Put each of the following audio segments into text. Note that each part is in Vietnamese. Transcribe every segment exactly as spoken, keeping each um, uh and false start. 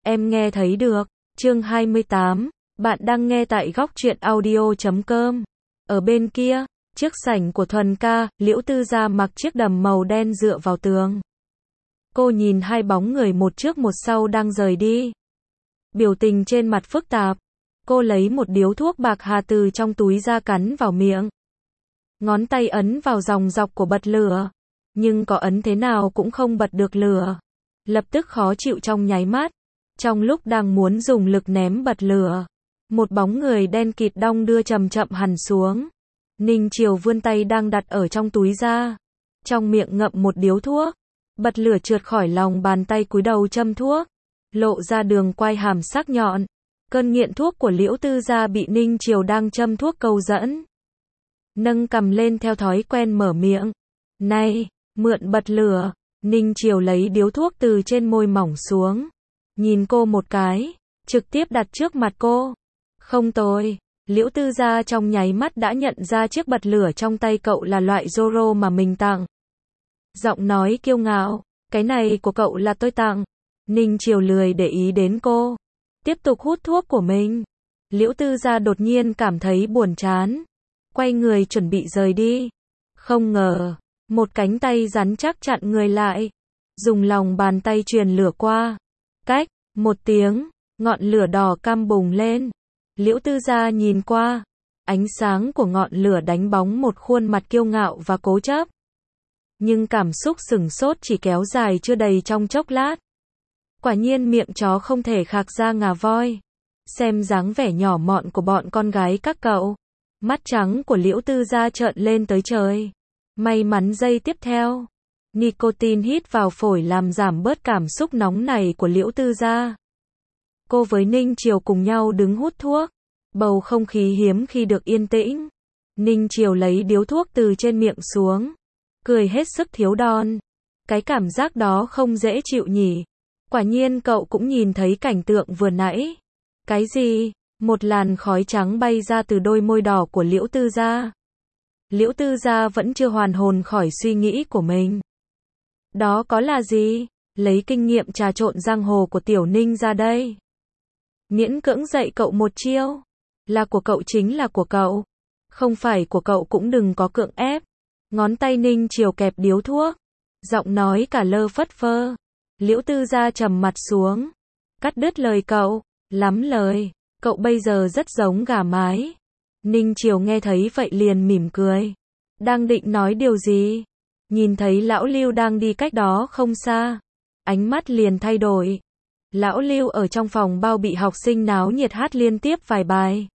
em nghe thấy được. Chương hai mươi tám, bạn đang nghe tại góc truyện audio chấm com. Ở bên kia, trước sảnh của Thuần ca, Liễu Tư Gia mặc chiếc đầm màu đen dựa vào tường. Cô nhìn hai bóng người một trước một sau đang rời đi. Biểu tình trên mặt phức tạp. Cô lấy một điếu thuốc bạc hà từ trong túi ra cắn vào miệng. Ngón tay ấn vào dòng dọc của bật lửa. Nhưng có ấn thế nào cũng không bật được lửa. Lập tức khó chịu trong nháy mắt. Trong lúc đang muốn dùng lực ném bật lửa, một bóng người đen kịt đong đưa chậm chậm hằn xuống. Ninh Chiều vươn tay đang đặt ở trong túi ra. Trong miệng ngậm một điếu thuốc. Bật lửa trượt khỏi lòng bàn tay cúi đầu châm thuốc. Lộ ra đường quai hàm sắc nhọn. Cơn nghiện thuốc của Liễu Tư Gia bị Ninh Chiều đang châm thuốc câu dẫn. Nâng cằm lên theo thói quen mở miệng. Này, mượn bật lửa. Ninh Chiều lấy điếu thuốc từ trên môi mỏng xuống. Nhìn cô một cái. Trực tiếp đặt trước mặt cô. Không tồi. Liễu Tư Gia trong nháy mắt đã nhận ra chiếc bật lửa trong tay cậu là loại Zoro mà mình tặng. Giọng nói kiêu ngạo. Cái này của cậu là tôi tặng. Ninh Chiều lười để ý đến cô. Tiếp tục hút thuốc của mình. Liễu Tư Gia đột nhiên cảm thấy buồn chán. Quay người chuẩn bị rời đi. Không ngờ, một cánh tay rắn chắc chặn người lại. Dùng lòng bàn tay truyền lửa qua. Cách, một tiếng, ngọn lửa đỏ cam bùng lên. Liễu Tư Gia nhìn qua. Ánh sáng của ngọn lửa đánh bóng một khuôn mặt kiêu ngạo và cố chấp. Nhưng cảm xúc sửng sốt chỉ kéo dài chưa đầy trong chốc lát. Quả nhiên miệng chó không thể khạc ra ngà voi. Xem dáng vẻ nhỏ mọn của bọn con gái các cậu. Mắt trắng của Liễu Tư Gia trợn lên tới trời. May mắn giây tiếp theo. Nicotine hít vào phổi làm giảm bớt cảm xúc nóng này của Liễu Tư Gia. Cô với Ninh Chiều cùng nhau đứng hút thuốc. Bầu không khí hiếm khi được yên tĩnh. Ninh Chiều lấy điếu thuốc từ trên miệng xuống. Cười hết sức thiếu đòn. Cái cảm giác đó không dễ chịu nhỉ. Quả nhiên cậu cũng nhìn thấy cảnh tượng vừa nãy. Cái gì? Một làn khói trắng bay ra từ đôi môi đỏ của Liễu Tư Gia. Liễu Tư Gia vẫn chưa hoàn hồn khỏi suy nghĩ của mình. Đó có là gì? Lấy kinh nghiệm trà trộn giang hồ của Tiểu Ninh ra đây. Miễn cưỡng dạy cậu một chiêu. Là của cậu chính là của cậu. Không phải của cậu cũng đừng có cưỡng ép. Ngón tay Ninh Chiều kẹp điếu thuốc. Giọng nói cả lơ phất phơ. Liễu Tư Gia trầm mặt xuống. Cắt đứt lời cậu. Lắm lời. Cậu bây giờ rất giống gà mái. Ninh Chiều nghe thấy vậy liền mỉm cười. Đang định nói điều gì? Nhìn thấy Lão Lưu đang đi cách đó không xa. Ánh mắt liền thay đổi. Lão Lưu ở trong phòng bao bị học sinh náo nhiệt hát liên tiếp vài bài.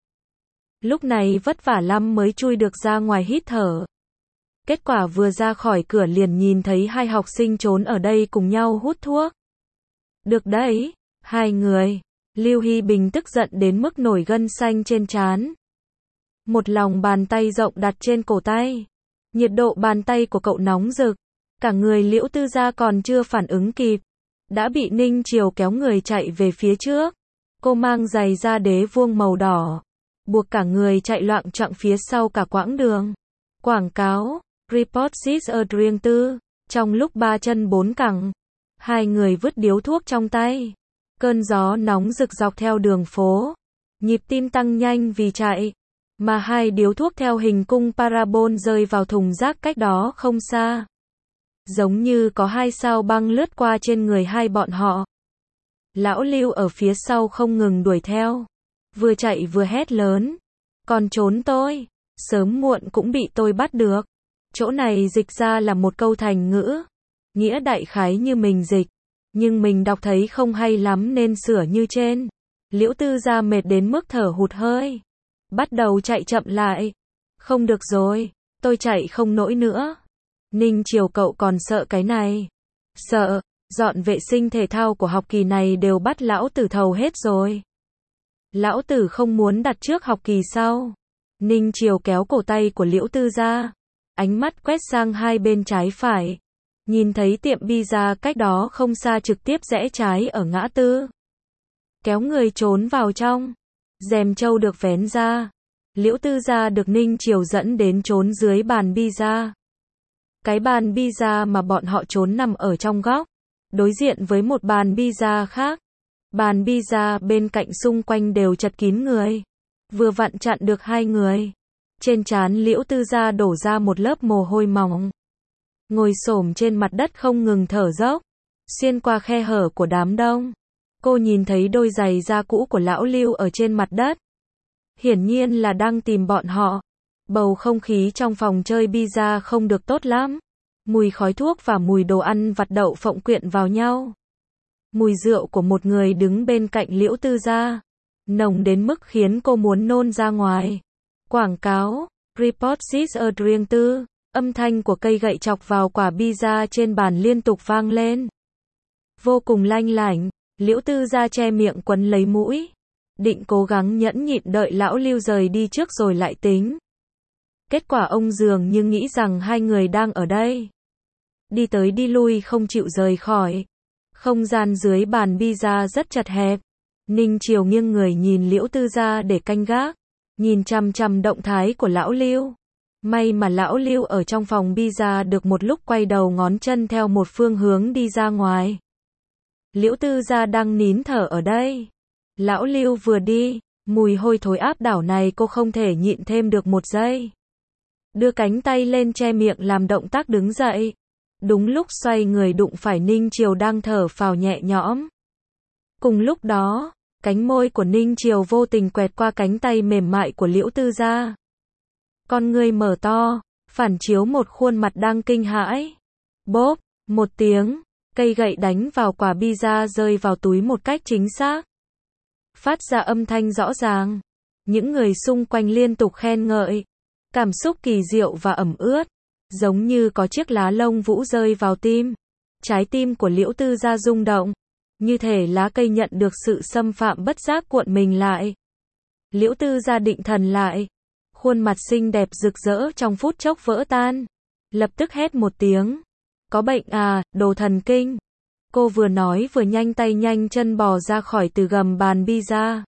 Lúc này vất vả lắm mới chui được ra ngoài hít thở. Kết quả vừa ra khỏi cửa liền nhìn thấy hai học sinh trốn ở đây cùng nhau hút thuốc. Được đấy, hai người. Lưu Hy Bình tức giận đến mức nổi gân xanh trên trán. Một lòng bàn tay rộng đặt trên cổ tay. Nhiệt độ bàn tay của cậu nóng rực. Cả người Liễu Tư Gia còn chưa phản ứng kịp. Đã bị Ninh Chiều kéo người chạy về phía trước. Cô mang giày da đế vuông màu đỏ. Buộc cả người chạy loạng choạng phía sau cả quãng đường. Quảng cáo. Report is a drink too. Trong lúc ba chân bốn cẳng. Hai người vứt điếu thuốc trong tay. Cơn gió nóng rực dọc theo đường phố. Nhịp tim tăng nhanh vì chạy. Mà hai điếu thuốc theo hình cung parabol rơi vào thùng rác cách đó không xa. Giống như có hai sao băng lướt qua trên người hai bọn họ. Lão Lưu ở phía sau không ngừng đuổi theo. Vừa chạy vừa hét lớn. Còn trốn tôi. Sớm muộn cũng bị tôi bắt được. Chỗ này dịch ra là một câu thành ngữ. Nghĩa đại khái như mình dịch. Nhưng mình đọc thấy không hay lắm nên sửa như trên. Liễu Tư Gia mệt đến mức thở hụt hơi. Bắt đầu chạy chậm lại. Không được rồi, tôi chạy không nổi nữa. Ninh Chiều cậu còn sợ cái này. Sợ, dọn vệ sinh thể thao của học kỳ này đều bắt lão tử thầu hết rồi. Lão tử không muốn đặt trước học kỳ sau. Ninh Chiều kéo cổ tay của Liễu Tư Gia. Ánh mắt quét sang hai bên trái phải. Nhìn thấy tiệm pizza cách đó không xa trực tiếp rẽ trái ở ngã tư. Kéo người trốn vào trong. Rèm trâu được vén ra. Liễu Tư Gia được Ninh Chiều dẫn đến trốn dưới bàn pizza. Cái bàn pizza mà bọn họ trốn nằm ở trong góc. Đối diện với một bàn pizza khác. Bàn pizza bên cạnh xung quanh đều chật kín người. Vừa vặn chặn được hai người. Trên trán Liễu Tư Gia đổ ra một lớp mồ hôi mỏng. Ngồi xổm trên mặt đất không ngừng thở dốc. Xuyên qua khe hở của đám đông. Cô nhìn thấy đôi giày da cũ của lão Lưu ở trên mặt đất. Hiển nhiên là đang tìm bọn họ. Bầu không khí trong phòng chơi pizza không được tốt lắm. Mùi khói thuốc và mùi đồ ăn vặt đậu phộng quyện vào nhau. Mùi rượu của một người đứng bên cạnh Liễu Tư Gia. Nồng đến mức khiến cô muốn nôn ra ngoài. Quảng cáo, Report this a drink tư. Âm thanh của cây gậy chọc vào quả pizza trên bàn liên tục vang lên. Vô cùng lanh lảnh, Liễu Tư Gia che miệng quấn lấy mũi. Định cố gắng nhẫn nhịn đợi lão Lưu rời đi trước rồi lại tính. Kết quả ông dường như nghĩ rằng hai người đang ở đây. Đi tới đi lui không chịu rời khỏi. Không gian dưới bàn pizza rất chật hẹp. Ninh Chiều nghiêng người nhìn Liễu Tư Gia để canh gác. Nhìn chằm chằm động thái của lão Lưu. May mà lão Lưu ở trong phòng pizza được một lúc quay đầu ngón chân theo một phương hướng đi ra ngoài. Liễu Tư Gia đang nín thở ở đây. Lão Lưu vừa đi, mùi hôi thối áp đảo này cô không thể nhịn thêm được một giây. Đưa cánh tay lên che miệng làm động tác đứng dậy. Đúng lúc xoay người đụng phải Ninh Chiều đang thở phào nhẹ nhõm. Cùng lúc đó, cánh môi của Ninh Chiều vô tình quẹt qua cánh tay mềm mại của Liễu Tư Gia. Con ngươi mở to, phản chiếu một khuôn mặt đang kinh hãi. Bốp, một tiếng, cây gậy đánh vào quả pizza rơi vào túi một cách chính xác. Phát ra âm thanh rõ ràng. Những người xung quanh liên tục khen ngợi. Cảm xúc kỳ diệu và ẩm ướt. Giống như có chiếc lá lông vũ rơi vào tim. Trái tim của Liễu Tư Gia rung động. Như thể lá cây nhận được sự xâm phạm bất giác cuộn mình lại. Liễu Tư Gia định thần lại. Khuôn mặt xinh đẹp rực rỡ trong phút chốc vỡ tan. Lập tức hét một tiếng. Có bệnh à, đồ thần kinh. Cô vừa nói vừa nhanh tay nhanh chân bò ra khỏi từ gầm bàn pizza.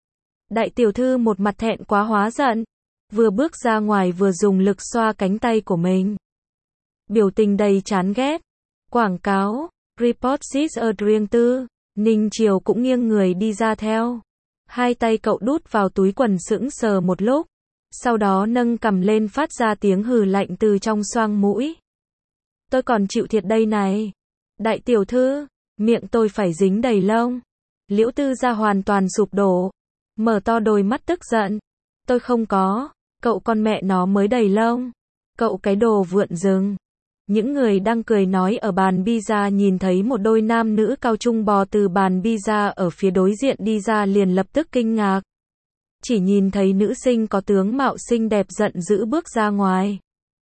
Đại tiểu thư một mặt thẹn quá hóa giận. Vừa bước ra ngoài vừa dùng lực xoa cánh tay của mình. Biểu tình đầy chán ghét. Quảng cáo, Report this a drink tư. Ninh Chiều cũng nghiêng người đi ra theo. Hai tay cậu đút vào túi quần sững sờ một lúc. Sau đó nâng cằm lên phát ra tiếng hừ lạnh từ trong xoang mũi. Tôi còn chịu thiệt đây này. Đại tiểu thư, miệng tôi phải dính đầy lông. Liễu Tư Gia hoàn toàn sụp đổ. Mở to đôi mắt tức giận. Tôi không có, cậu con mẹ nó mới đầy lông. Cậu cái đồ vượn rừng. Những người đang cười nói ở bàn pizza nhìn thấy một đôi nam nữ cao trung bò từ bàn pizza ở phía đối diện đi ra liền lập tức kinh ngạc. Chỉ nhìn thấy nữ sinh có tướng mạo xinh đẹp giận dữ bước ra ngoài.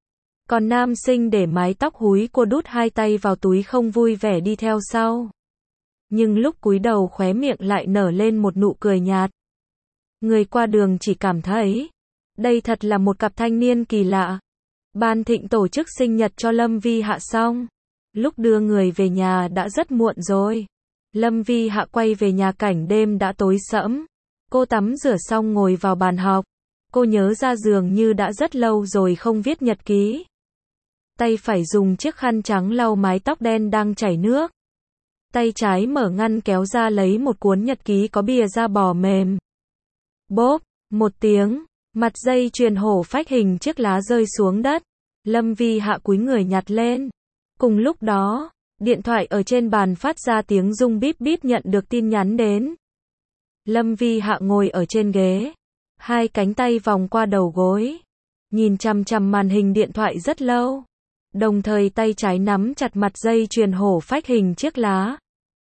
Còn nam sinh để mái tóc húi cua đút hai tay vào túi không vui vẻ đi theo sau. Nhưng lúc cúi đầu khóe miệng lại nở lên một nụ cười nhạt. Người qua đường chỉ cảm thấy, đây thật là một cặp thanh niên kỳ lạ. Ban Thịnh tổ chức sinh nhật cho Lâm Vi Hạ xong. Lúc đưa người về nhà đã rất muộn rồi. Lâm Vi Hạ quay về nhà cảnh đêm đã tối sẫm. Cô tắm rửa xong ngồi vào bàn học. Cô nhớ ra dường như đã rất lâu rồi không viết nhật ký. Tay phải dùng chiếc khăn trắng lau mái tóc đen đang chảy nước. Tay trái mở ngăn kéo ra lấy một cuốn nhật ký có bìa da bò mềm. Bốp, một tiếng, mặt dây chuyền hổ phách hình chiếc lá rơi xuống đất. Lâm Vi Hạ cúi người nhặt lên. Cùng lúc đó, điện thoại ở trên bàn phát ra tiếng rung bíp bíp nhận được tin nhắn đến. Lâm Vi Hạ ngồi ở trên ghế. Hai cánh tay vòng qua đầu gối. Nhìn chằm chằm màn hình điện thoại rất lâu. Đồng thời tay trái nắm chặt mặt dây chuyền hổ phách hình chiếc lá.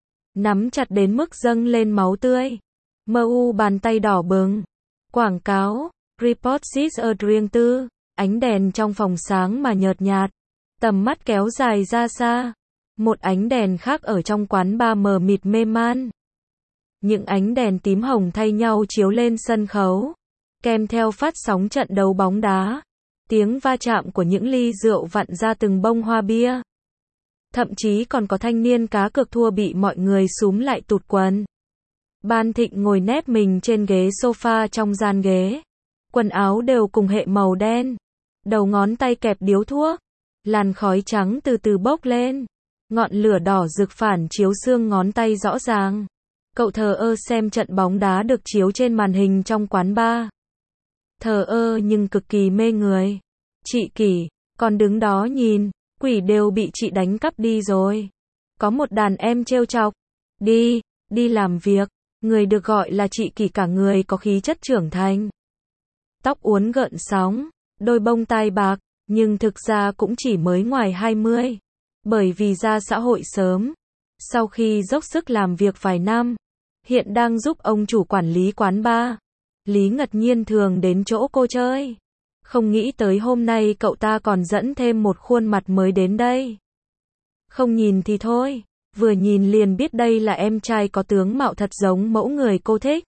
Nắm chặt đến mức dâng lên máu tươi. Mơ u bàn tay đỏ bừng. Quảng cáo, Report this a drink tư. Ánh đèn trong phòng sáng mà nhợt nhạt. Tầm mắt kéo dài ra xa. Một ánh đèn khác ở trong quán bar mờ mịt mê man. Những ánh đèn tím hồng thay nhau chiếu lên sân khấu. Kèm theo phát sóng trận đấu bóng đá. Tiếng va chạm của những ly rượu vặn ra từng bông hoa bia. Thậm chí còn có thanh niên cá cược thua bị mọi người xúm lại tụt quần. Ban Thịnh ngồi nép mình trên ghế sofa trong gian ghế. Quần áo đều cùng hệ màu đen. Đầu ngón tay kẹp điếu thuốc. Làn khói trắng từ từ bốc lên. Ngọn lửa đỏ rực phản chiếu xương ngón tay rõ ràng. Cậu thờ ơ xem trận bóng đá được chiếu trên màn hình trong quán bar. Thờ ơ nhưng cực kỳ mê người. Chị Kỷ, còn đứng đó nhìn, quỷ đều bị chị đánh cắp đi rồi. Có một đàn em trêu chọc. Đi, đi làm việc. Người được gọi là chị Kỷ cả người có khí chất trưởng thành. Tóc uốn gợn sóng, đôi bông tai bạc, nhưng thực ra cũng chỉ mới ngoài hai mươi. Bởi vì ra xã hội sớm. Sau khi dốc sức làm việc vài năm, hiện đang giúp ông chủ quản lý quán bar. Lý ngật nhiên thường đến chỗ cô chơi. Không nghĩ tới hôm nay cậu ta còn dẫn thêm một khuôn mặt mới đến đây. Không nhìn thì thôi, vừa nhìn liền biết đây là em trai có tướng mạo thật giống mẫu người cô thích.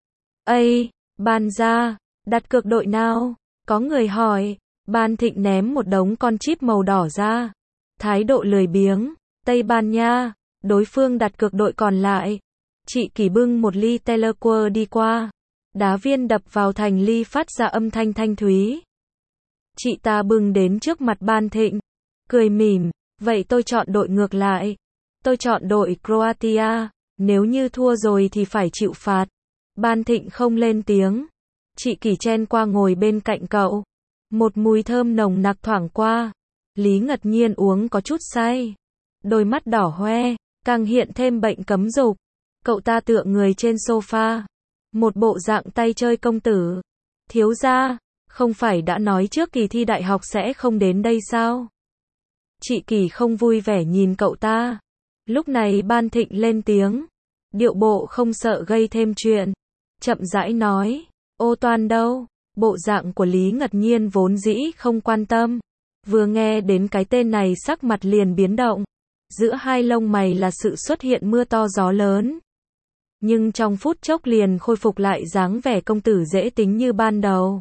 Ây, Ban ra, đặt cược đội nào? Có người hỏi. Ban Thịnh ném một đống con chip màu đỏ ra. Thái độ lười biếng. Tây Ban Nha. Đối phương đặt cược đội còn lại. Chị Kỷ bưng một ly Tellerquer đi qua. Đá viên đập vào thành ly phát ra âm thanh thanh thúy. Chị ta bưng đến trước mặt Ban Thịnh. Cười mỉm. Vậy tôi chọn đội ngược lại. Tôi chọn đội Croatia. Nếu như thua rồi thì phải chịu phạt. Ban Thịnh không lên tiếng. Chị Kỷ chen qua ngồi bên cạnh cậu. Một mùi thơm nồng nặc thoảng qua. Lý ngật nhiên uống có chút say. Đôi mắt đỏ hoe, càng hiện thêm bệnh cấm dục. Cậu ta tựa người trên sofa. Một bộ dạng tay chơi công tử. Thiếu gia, không phải đã nói trước kỳ thi đại học sẽ không đến đây sao? Chị Kỷ không vui vẻ nhìn cậu ta. Lúc này Ban Thịnh lên tiếng. Điệu bộ không sợ gây thêm chuyện. Chậm rãi nói. Ô Toan đâu? Bộ dạng của Lý ngật nhiên vốn dĩ không quan tâm. Vừa nghe đến cái tên này sắc mặt liền biến động. Giữa hai lông mày là sự xuất hiện mưa to gió lớn. Nhưng trong phút chốc liền khôi phục lại dáng vẻ công tử dễ tính như ban đầu.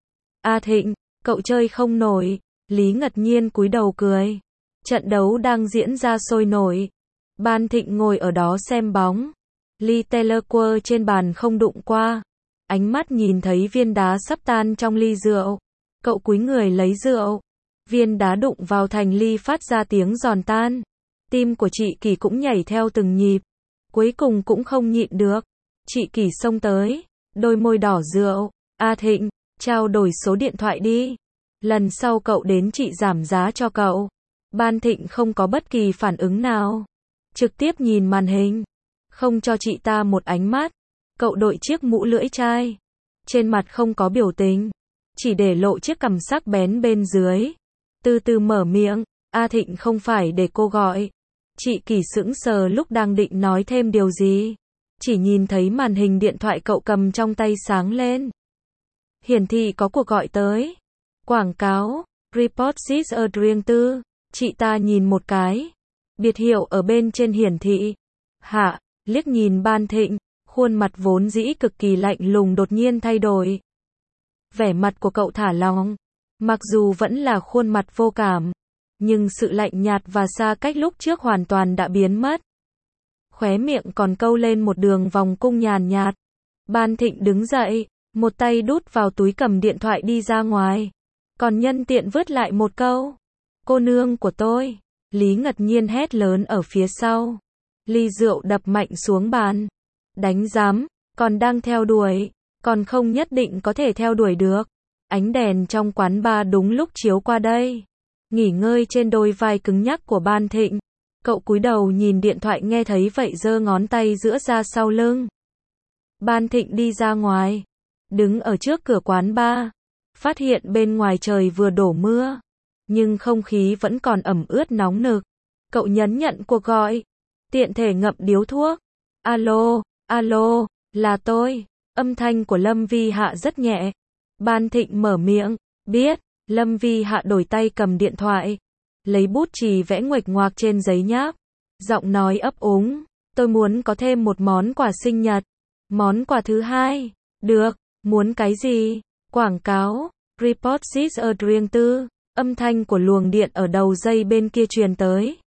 A Thịnh, cậu chơi không nổi. Lý ngật nhiên cúi đầu cười. Trận đấu đang diễn ra sôi nổi. Ban Thịnh ngồi ở đó xem bóng. Ly Tellerquer trên bàn không đụng qua. Ánh mắt nhìn thấy viên đá sắp tan trong ly rượu. Cậu cúi người lấy rượu. Viên đá đụng vào thành ly phát ra tiếng giòn tan. Tim của chị Kỷ cũng nhảy theo từng nhịp. Cuối cùng cũng không nhịn được. Chị Kỷ xông tới. Đôi môi đỏ rượu. A Thịnh, trao đổi số điện thoại đi. Lần sau cậu đến chị giảm giá cho cậu. Ban Thịnh không có bất kỳ phản ứng nào. Trực tiếp nhìn màn hình. Không cho chị ta một ánh mắt. Cậu đội chiếc mũ lưỡi chai. Trên mặt không có biểu tình. Chỉ để lộ chiếc cằm sắc bén bên dưới. Từ từ mở miệng. A Thịnh không phải để cô gọi. Chị Kỷ sững sờ lúc đang định nói thêm điều gì. Chỉ nhìn thấy màn hình điện thoại cậu cầm trong tay sáng lên. Hiển thị có cuộc gọi tới. Quảng cáo. Report this Adrian tư. Chị ta nhìn một cái. Biệt hiệu ở bên trên hiển thị. Hạ, liếc nhìn Ban Thịnh. Khuôn mặt vốn dĩ cực kỳ lạnh lùng đột nhiên thay đổi. Vẻ mặt của cậu thả lỏng. Mặc dù vẫn là khuôn mặt vô cảm. Nhưng sự lạnh nhạt và xa cách lúc trước hoàn toàn đã biến mất. Khóe miệng còn câu lên một đường vòng cung nhàn nhạt. Ban Thịnh đứng dậy. Một tay đút vào túi cầm điện thoại đi ra ngoài. Còn nhân tiện vứt lại một câu. Cô nương của tôi. Lý ngật nhiên hét lớn ở phía sau. Ly rượu đập mạnh xuống bàn. Đánh giám, còn đang theo đuổi. Còn không nhất định có thể theo đuổi được. Ánh đèn trong quán bar đúng lúc chiếu qua đây. Nghỉ ngơi trên đôi vai cứng nhắc của Ban Thịnh. Cậu cúi đầu nhìn điện thoại nghe thấy vậy giơ ngón tay giữa ra sau lưng. Ban Thịnh đi ra ngoài. Đứng ở trước cửa quán bar. Phát hiện bên ngoài trời vừa đổ mưa. Nhưng không khí vẫn còn ẩm ướt nóng nực. Cậu nhấn nhận cuộc gọi. Tiện thể ngậm điếu thuốc. Alo, alo, là tôi. Âm thanh của Lâm Vi Hạ rất nhẹ. Ban Thịnh mở miệng. Biết. Lâm Vi Hạ đổi tay cầm điện thoại. Lấy bút chì vẽ nguệch ngoạc trên giấy nháp. Giọng nói ấp úng. Tôi muốn có thêm một món quà sinh nhật. Món quà thứ hai. Được. Muốn cái gì? Quảng cáo. Report this Adrian tư. Âm thanh của luồng điện ở đầu dây bên kia truyền tới.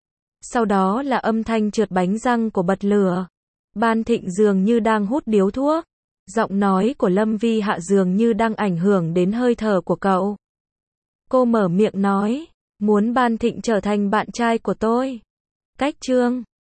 Sau đó là âm thanh trượt bánh răng của bật lửa. Ban Thịnh dường như đang hút điếu thuốc. Giọng nói của Lâm Vi Hạ dường như đang ảnh hưởng đến hơi thở của cậu. Cô mở miệng nói. Muốn Ban Thịnh trở thành bạn trai của tôi. Cách chương